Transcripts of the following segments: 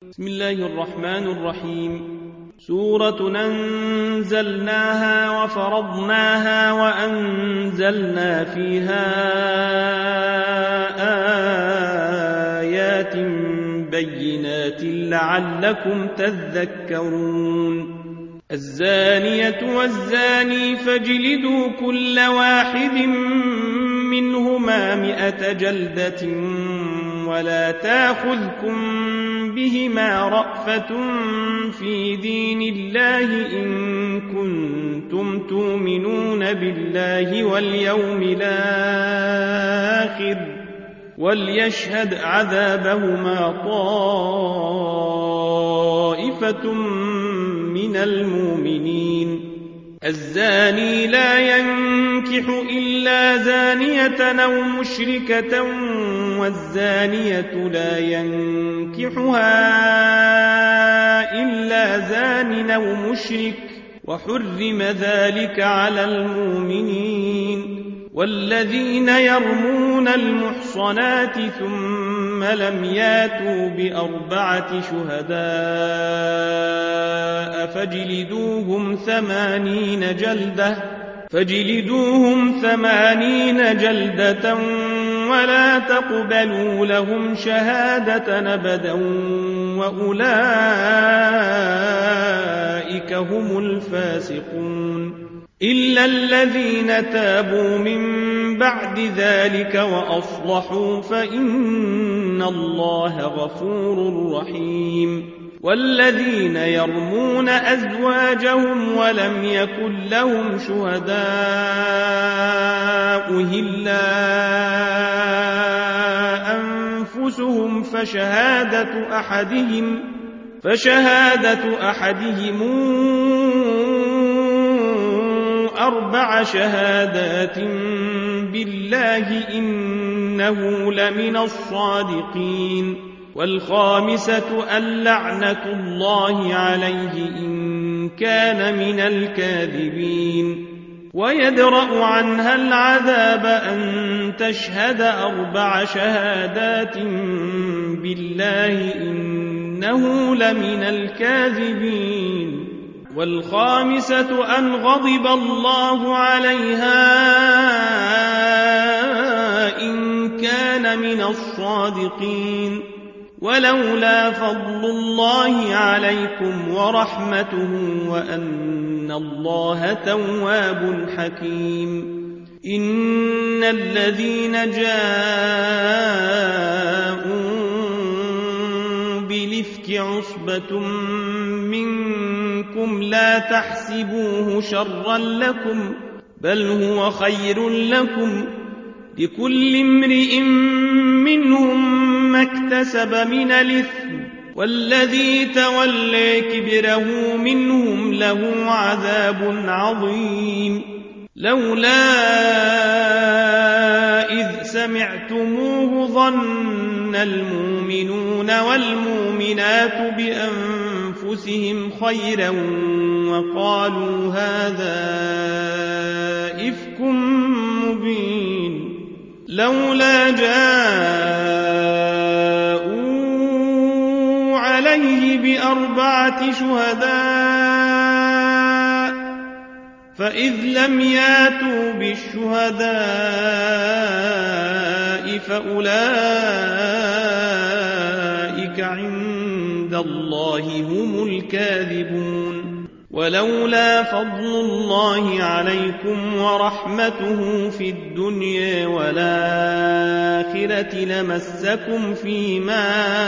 بسم الله الرحمن الرحيم. سورة أنزلناها وفرضناها وأنزلنا فيها آيات بينات لعلكم تذكرون. الزانية والزاني فاجلدوا كل واحد منهما 100 جلدة ولا تأخذكم بهما رأفة في دين الله إن كنتم تؤمنون بالله واليوم الآخر وليشهد عذابهما طائفة من المؤمنين. الزاني لا ينكح إلا زانية أو مشركة والزانية لا ينكحها إلا زان أو مشرك وحرم ذلك على المؤمنين. والذين يرمون المحصنات ثم لم ياتوا ب4 شهداء فاجلدوهم 80 جلدة ولا تقبلوا لهم شهادة أبدا وأولئك هم الفاسقون. إلا الذين تابوا من بعد ذلك وأصلحوا فإن الله غفور رحيم. والذين يرمون أزواجهم ولم يكن لهم شهداء إلا أنفسهم فشهادة أحدهم 4 شهادات بالله إنه لمن الصادقين. والخامسة اللعنة الله عليه إن كان من الكاذبين. ويدرأ عنها العذاب أن تشهد 4 شهادات بالله إنه لمن الكاذبين. والخامسة أن غضب الله عليها إن كان من الصادقين. ولولا فضل الله عليكم ورحمته وأن الله تواب حكيم. إن الذين جاءوا بالإفك عصبة منكم لا تحسبوه شرا لكم بل هو خير لكم لكل امرئ منهم ما اكتسب من الإثم والذي تولى كبره منهم له عذاب عظيم. لولا إذ سمعتموه ظن المؤمنون والمؤمنات بأنفسهم خيرا وقالوا هذا إفك مبين. لولا جاءوا عليه ب4 شهداء فإذ لم ياتوا بالشهداء فأولئك عند الله هم الكاذبون. ولولا فضل الله عليكم ورحمته في الدنيا والآخرة لمسكم فيما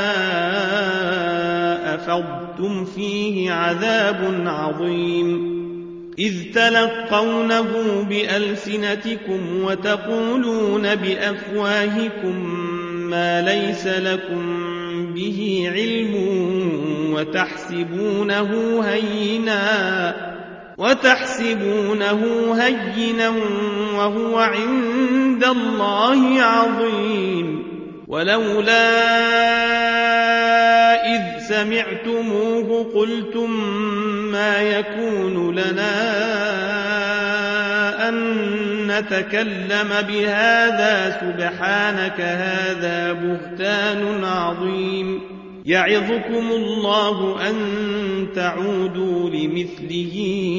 أفضتم فيه عذاب عظيم. إذ تلقونه بألسنتكم وتقولون بأفواهكم ما ليس لكم به علم وتحسبونه هينا وهو عند الله عظيم. ولولا إذ سمعتموه قلتم ما يكون لنا أن نتكلم بهذا سبحانك هذا بهتان عظيم. يعظكم الله أن تعودوا لمثله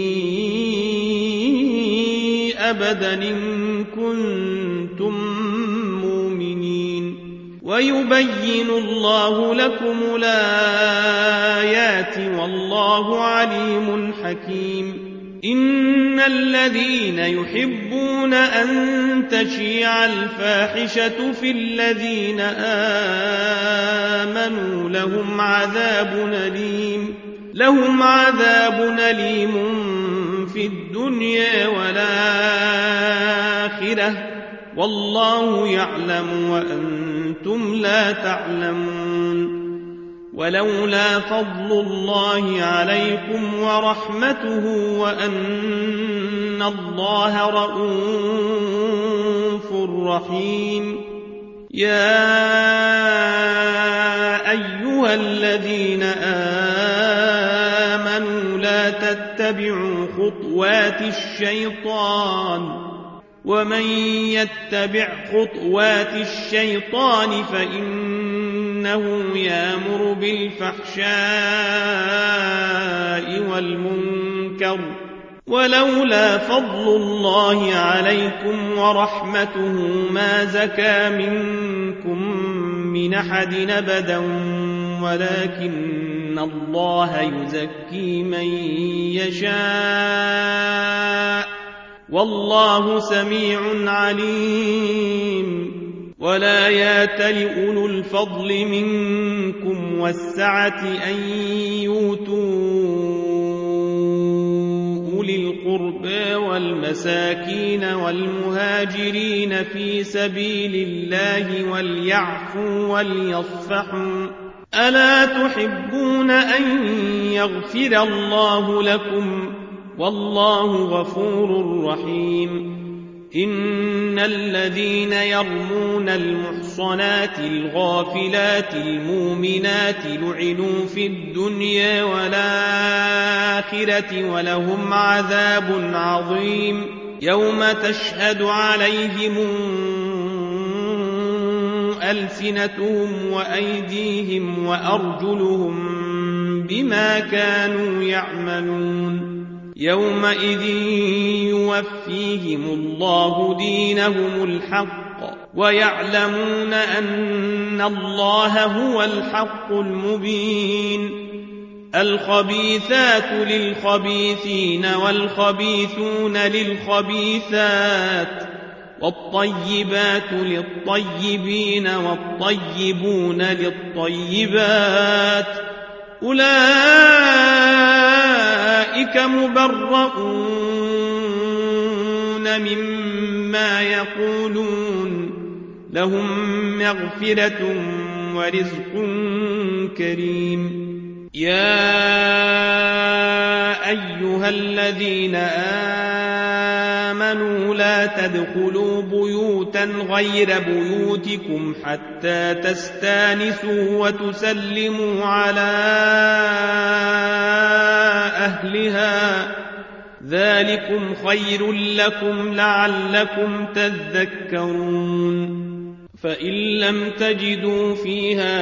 أبدا إن كنتم مؤمنين ويبين الله لكم الآيات والله عليم حكيم إن الذين يحبون أن تشيع الفاحشة في الذين آمنوا لهم عذاب أليم في الدنيا والآخرة والله يعلم وأنتم لا تعلمون ولولا فضل الله عليكم ورحمته وأن الله رؤوف رحيم يا أيها الذين آمنوا لا تتبعوا خطوات الشيطان ومن يتبع خطوات الشيطان فإنه يأمر بالفحشاء والمنكر ولولا فضل الله عليكم ورحمته ما زكى منكم من أحد أبدا ولكن الله يزكي من يشاء والله سميع عليم ولا يأتل أولو الفضل منكم والسعة أن يؤتوا أولي القربى والمساكين والمهاجرين في سبيل الله وليعفوا وليصفحوا ألا تحبون أن يغفر الله لكم والله غفور رحيم إن الذين يرمون المحصنات الغافلات المؤمنات لعنوا في الدنيا والآخرة ولهم عذاب عظيم يوم تشهد عليهم ألسنتهم وأيديهم وأرجلهم بما كانوا يعملون يومئذ يوفيهم الله دينهم الحق ويعلمون أن الله هو الحق المبين الخبيثات للخبيثين والخبيثون للخبيثات والطيبات للطيبين والطيبون للطيبات أولئك مبرؤون مما يقولون لهم مغفرة ورزق كريم يا أيها الذين آمنوا لا تدخلوا بيوتا غير بيوتكم حتى تستانسوا وتسلموا على أهلها ذلكم خير لكم لعلكم تذكرون فإن لم تجدوا فيها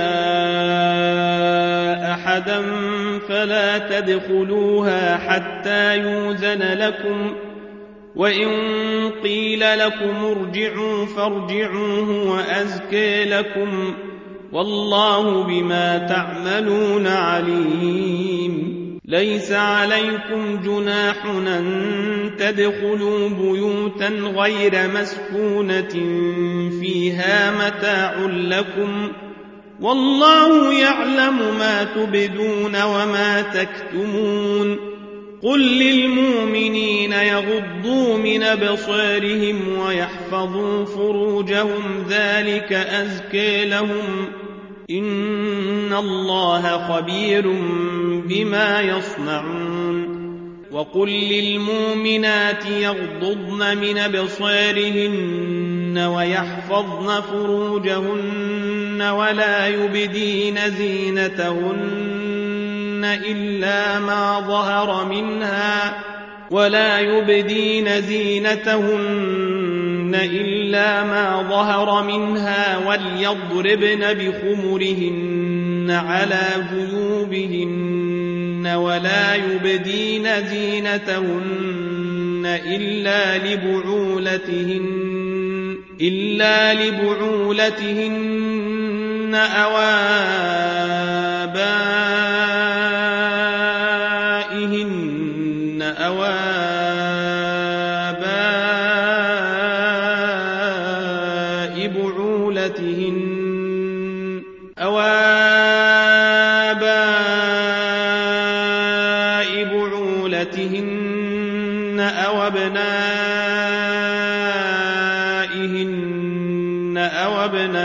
أحدا فلا تدخلوها حتى يؤذن لكم وإن قيل لكم ارجعوا فارجعوا هو أزكى لكم والله بما تعملون عليم ليس عليكم جناح أن تدخلوا بيوتا غير مسكونة فيها متاع لكم والله يعلم ما تبدون وما تكتمون قل للمؤمنين يغضوا من أبصارهم ويحفظوا فروجهم ذلك أزكى لهم إن الله خبير بما يصنعون وقل للمؤمنات يغضضن من أبصارهن ويحفظن فروجهن ولا يبدين زينتهن إلا ما ظهر منها وليضربن بخمرهن على جيوبهن ولا يبدين زينتهن إلا لبعولتهن أو آبائهن أو آباء بعولتهن أو أبنائهن أو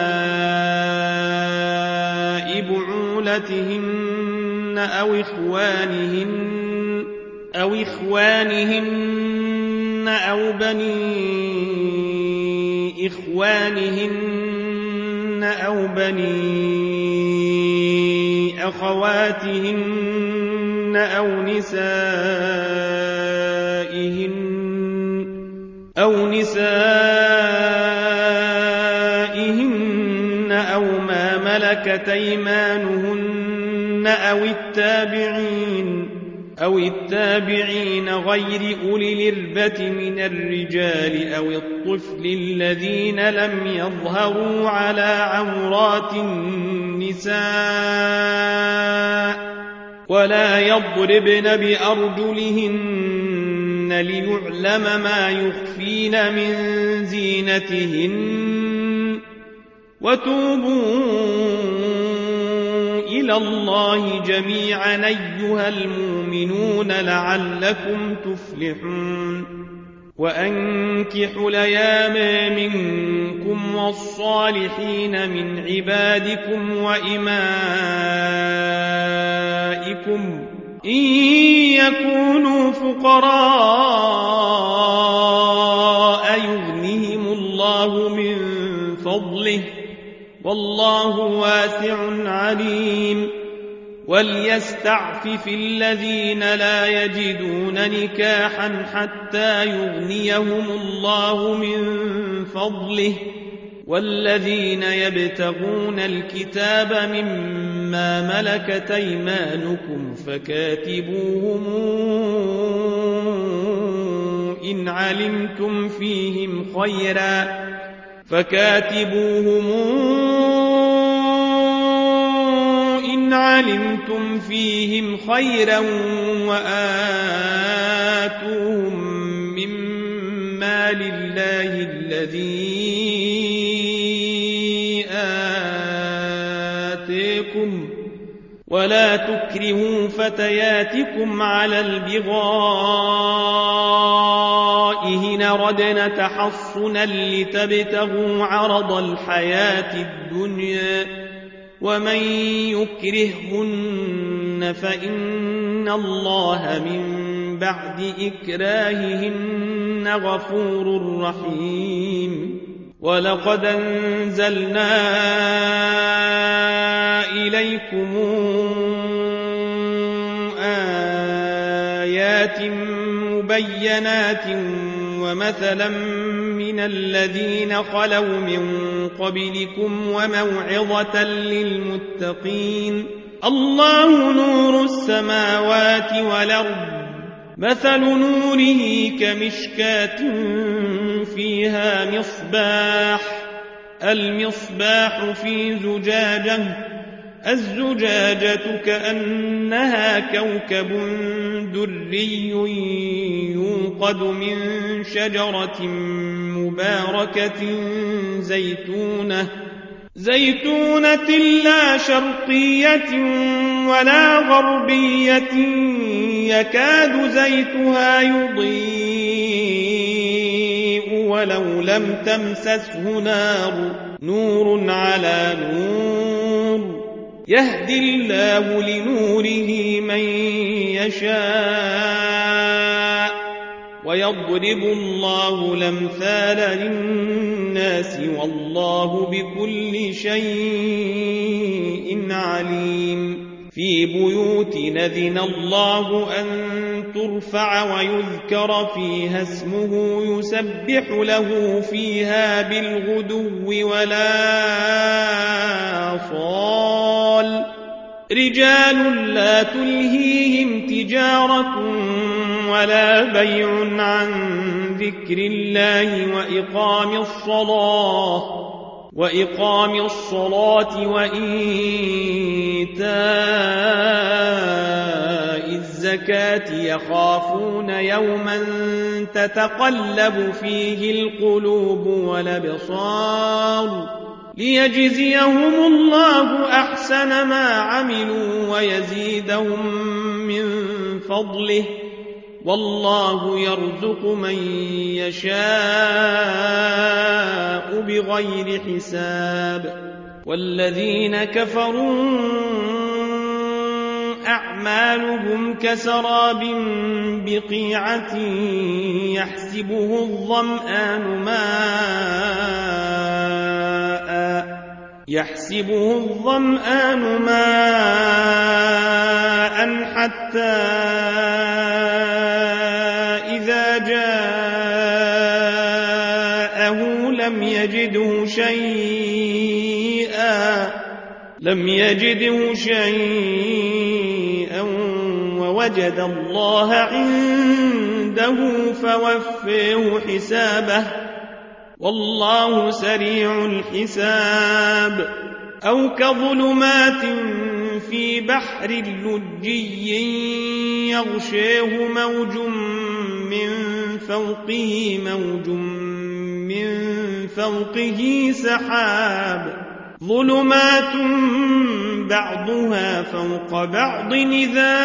أبناء بعولتهن أو إخوانهن أو بني إخوانهن أو بني أخواتهن أو نسائهن أو ما ملكت أيمانهن أو التابعين غير أولي الإربة من الرجال أو الطفل الذين لم يظهروا على عورات النساء ولا يضربن بأرجلهن ليعلم ما يخفين من زينتهن وتوبوا إلى الله جميعا أيها المؤمنون لعلكم تفلحون وأنكحوا الأيام منكم والصالحين من عبادكم وإمائكم إن يكونوا فقراء يغنهم الله من فضله والله واسع عليم وليستعفف الذين لا يجدون نكاحا حتى يغنيهم الله من فضله والذين يبتغون الكتاب مما ملكت أيمانكم فكاتبوهم إن علمتم فيهم خيرا وآتوهم مما لله الذي آتيكم ولا تكرهوا فتياتكم على البغاء إن ردنا تحصنا لتبتغوا عرض الحياة الدنيا ومن يكرههن فإن الله من بعد إكراههن غفور رحيم ولقد أنزلنا إليكم آيات مبينات ومثلا من الذين خلوا من قبلكم وموعظة للمتقين الله نور السماوات والأرض مثل نوره كمشكاة فيها المصباح في زجاجة الزجاجة كأنها كوكب دري يوقد من شجرة مباركة زيتونة لا شرقية ولا غربية يكاد زيتها يضيء ولو لم تمسسه نور على نور يهدي الله لنوره من يشاء ويضرب الله الأمثال للناس والله بكل شيء عليم في بيوت أذن الله أن ترفع ويذكر فيها اسمه يسبح له فيها بالغدو ولا صال رجال لا تلهيهم تجارة ولا بيع عن ذكر الله وإقام الصلاة وإيتاء الزكاة يخافون يوما تتقلب فيه القلوب والأبصار ليجزيهم الله أحسن ما عملوا ويزيدهم من فضله والله يرزق من يشاء بغير حساب. والذين كفروا أعمالهم كسراب بقيعة يحسبه الظمآن ماء حتى إذا جاءه لم يجده شيئا ووجد الله عنده فوفيه حسابه والله سريع الحساب. أو كظلمات في بحر لجي يغشيه موج من فوقه سحاب ظلمات بعضها فوق بعض إذا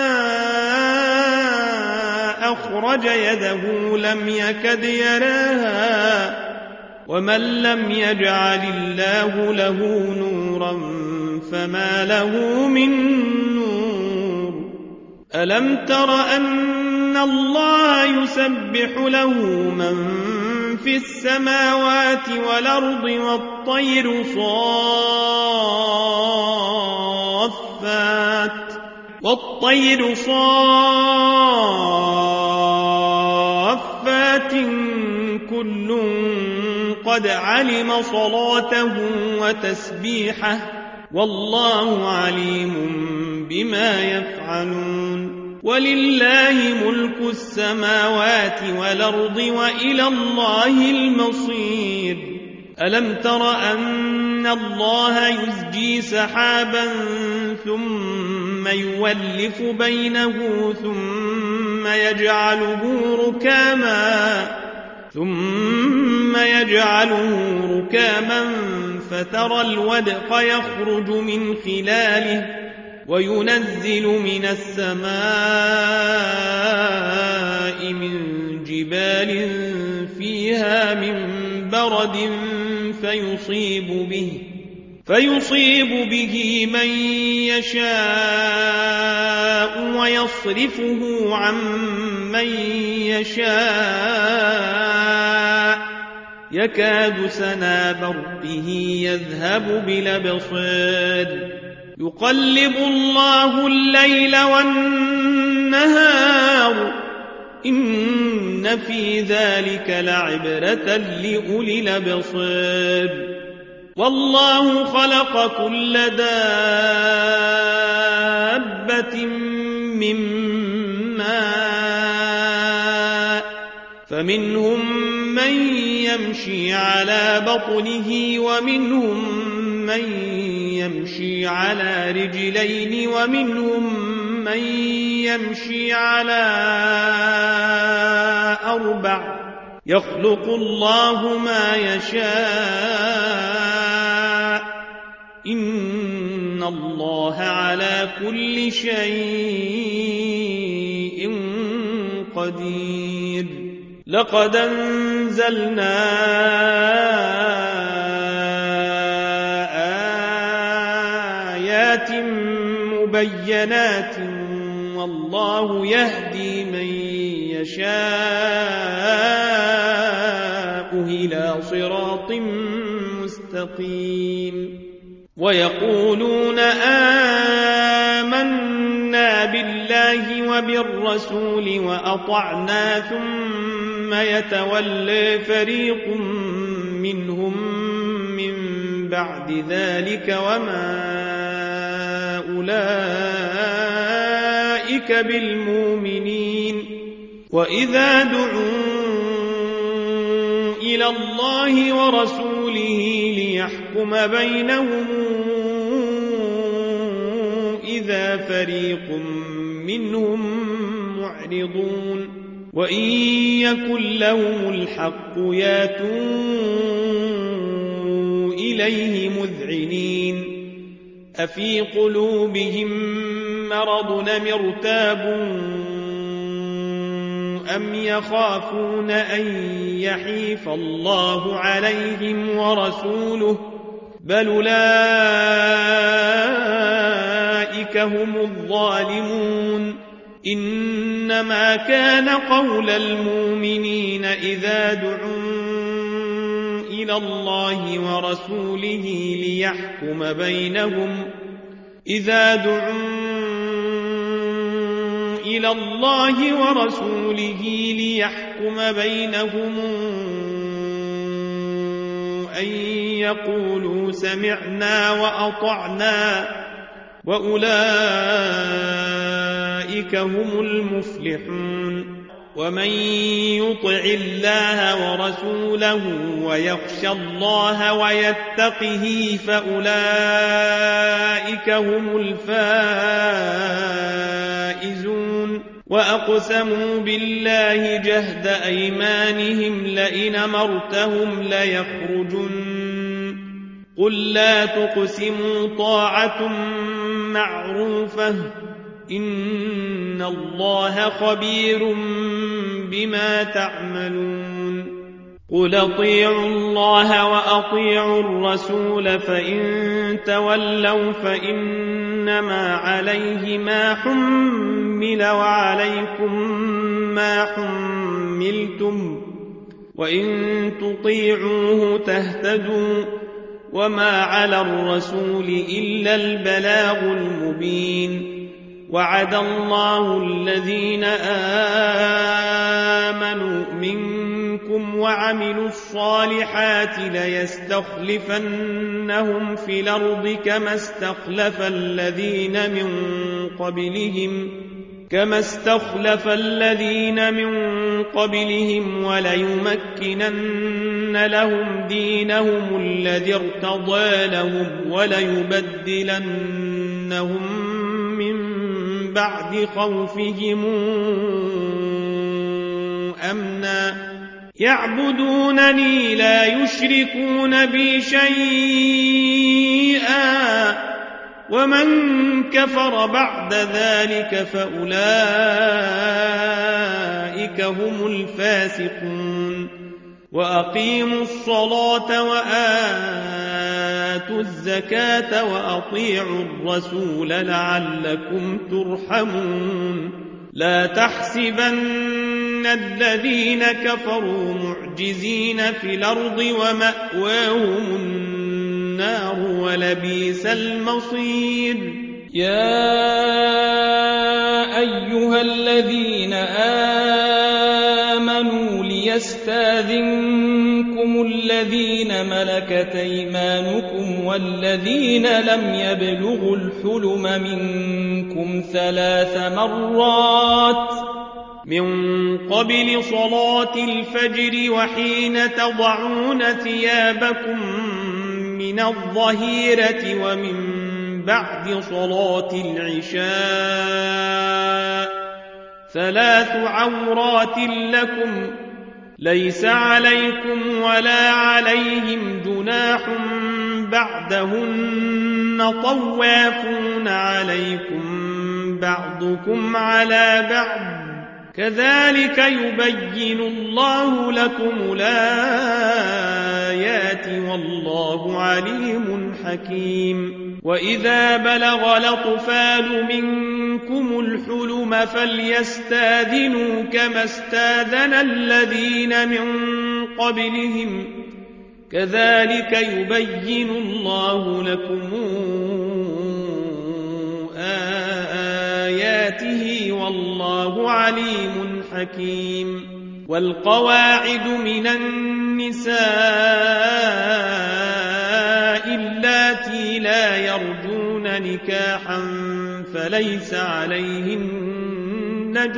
أخرج يده لم يكد يراها ومن لم يجعل الله له نورا فما له من نور. ألم تر أن الله يسبح له من في السماوات والأرض والطير صافات كل قد علم صلاته وتسبيحه والله عليم بما يفعلون. ولله ملك السماوات والأرض وإلى الله المصير. ألم تر أن الله يزجي سحابا ثم يولف بينه ثم يجعله ركاما فترى الودق يخرج من خلاله وينزل من السماء من جبال فيها من برد فيصيب به من يشاء ويصرفه عن من يشاء يكاد سنا برقه يذهب بالأبصار يقلب الله الليل والنهار إن في ذلك لعبرة لأولي الأبصار. والله خلق كل دابة من ماء فمنهم من يمشي على بطنه ومنهم من يمشي على رجلين ومنهم من يمشي على أربع يخلق الله ما يشاء إن الله على كل شيء قدير. لقد أنزلنا آيات مبينات والله يهدي من يشاء إلى صراط مستقيم. ويقولون آمنا بالله وبالرسول وأطعنا ثم يتولى فريق منهم من بعد ذلك وما أولئك بالمؤمنين وإذا دعوا إلى الله ورسوله ليحكم بينهم إذا فريق منهم معرضون وإن يكن لهم الحق ياتوا إليه مذعنين أفي قلوبهم مرض أم ارتابوا أم يخافون أن يحيف الله عليهم ورسوله بل أولئك هم الظالمون إنما كان قول المؤمنين إذا دعوا إلى الله ورسوله ليحكم بينهم إلى الله ورسوله ليحكم بينهم أن يقولوا سمعنا وأطعنا وأولئك هم المفلحون ومن يطع الله ورسوله ويخشى الله ويتقه فأولئك هم الفائزون وأقسموا بالله جهد أيمانهم لئن أمرتهم ليخرجن قل لا تقسموا طاعة معروفة إن الله خبير بما تعملون قل اطيعوا الله وأطيعوا الرسول فإن تولوا فإنما عليه ما حمل وعليكم ما حملتم وإن تطيعوه تهتدوا وما على الرسول إلا البلاغ المبين وعد الله الذين آمنوا منكم وعملوا الصالحات ليستخلفنهم في الأرض كما استخلف الذين من قبلهم وليمكنن لهم دينهم الذي ارتضى لهم وليبدلنهم من بعد خوفهم أمنا يعبدونني لا يشركون بي شيئا ومن كفر بعد ذلك فأولئك هم الفاسقون وأقيموا الصلاة وآتوا الزكاة وأطيعوا الرسول لعلكم ترحمون لا تحسبن الذين كفروا معجزين في الأرض ومأواهم النار ولبئس المصير يا أيها الذين آمنوا ليستاذنكم الذين ملكت أيمانكم والذين لم يبلغوا الحلم منكم 3 مرات من قبل صلاة الفجر وحين تضعون ثيابكم من الظهيرة ومن بعد صلاة العشاء 3 عورات لكم ليس عليكم ولا عليهم جناح بعدهن طوافون عليكم بعضكم على بعض كذلك يبين الله لكم الآيات والله عليم حكيم وإذا بلغ الأطفال منكم الحلم فليستاذنوا كما استاذن الذين من قبلهم كذلك يبين الله لكم آياته والله عليم حكيم والقواعد من النساء اللاتي لا يرجون نكاحا فليس عليهن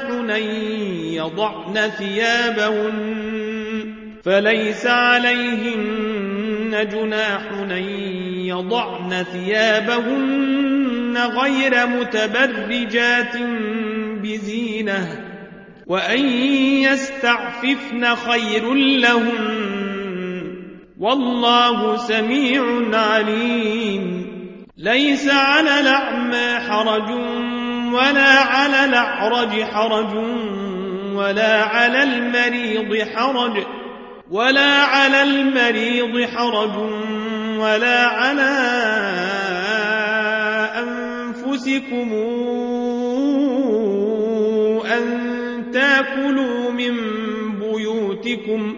جناح أن يضعن ثيابهن غير متبرجات بزينة وأن يستعففن خير لهن والله سميع عليم. ليس على الأعمى حرج ولا على الأعرج حرج ولا على المريض حرج ولا على أنفسكم أن تأكلوا من بيوتكم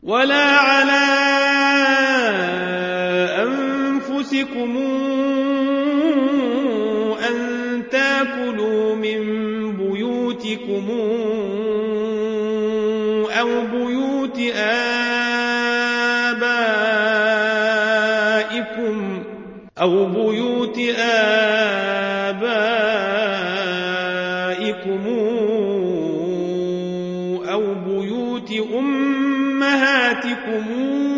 أو بيوت آبائكم أو بيوت أمهاتكم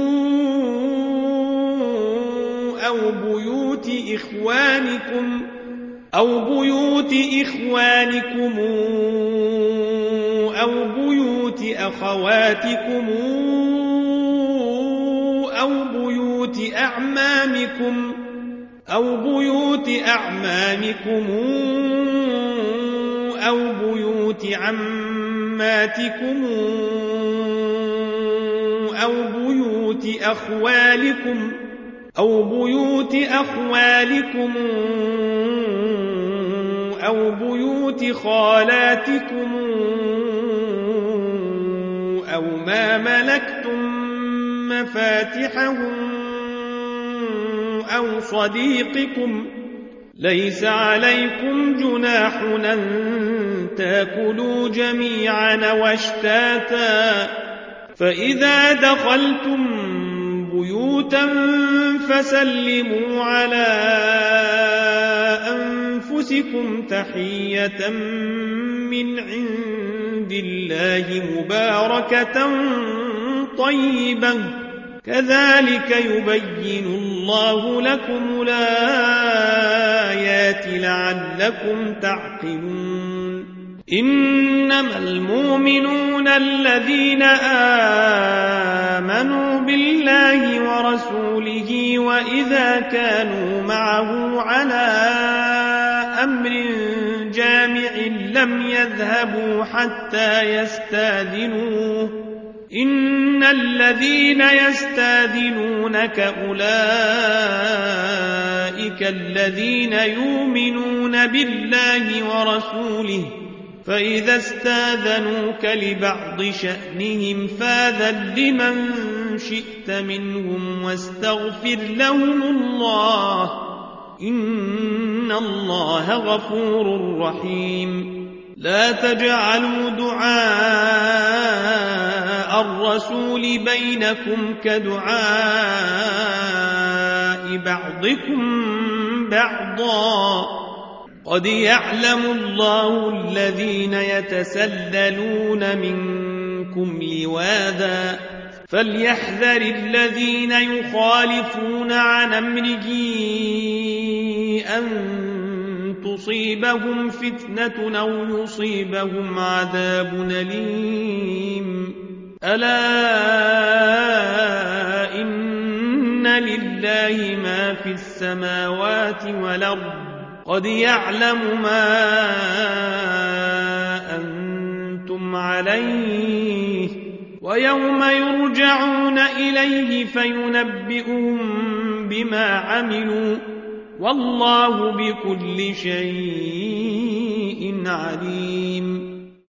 أو بيوت إخوانكم أو بيوت أخواتكم أو بيوت أعمامكم أو بيوت عماتكم أو بيوت أخوالكم أو بيوت خالاتكم أو ما ملكتم مفاتحه أو صديقكم. ليس عليكم جناح أن تأكلوا جميعا واشتاتا فإذا دخلتم بيوتا فسلموا على أنفسكم تحية من عند الله مباركة طيبة كذلك يبين الله لكم الآيات لعلكم تعقلون. إنما المؤمنون الذين آمنوا بالله ورسوله وإذا كانوا معه على أمر جامع لم يذهبوا حتى يستاذنوه إن الذين يستاذنونك أولئك الذين يؤمنون بالله ورسوله فإذا استاذنوك لبعض شأنهم فاذن لمن شئت منهم واستغفر لهم الله إن الله غفور رحيم. لا تجعلوا دعاء الرسول بينكم كدعاء بعضكم بعضا قد يعلم الله الذين يتسللون منكم لواذا فليحذر الذين يخالفون عن أمره أن تصيبهم فتنة أو يصيبهم عذاب أليم. ألا إن لله ما في السماوات والأرض قد يعلم ما أنتم عليه ويوم يرجعون إليه فينبئهم بما عملوا والله بكل شيء عليم.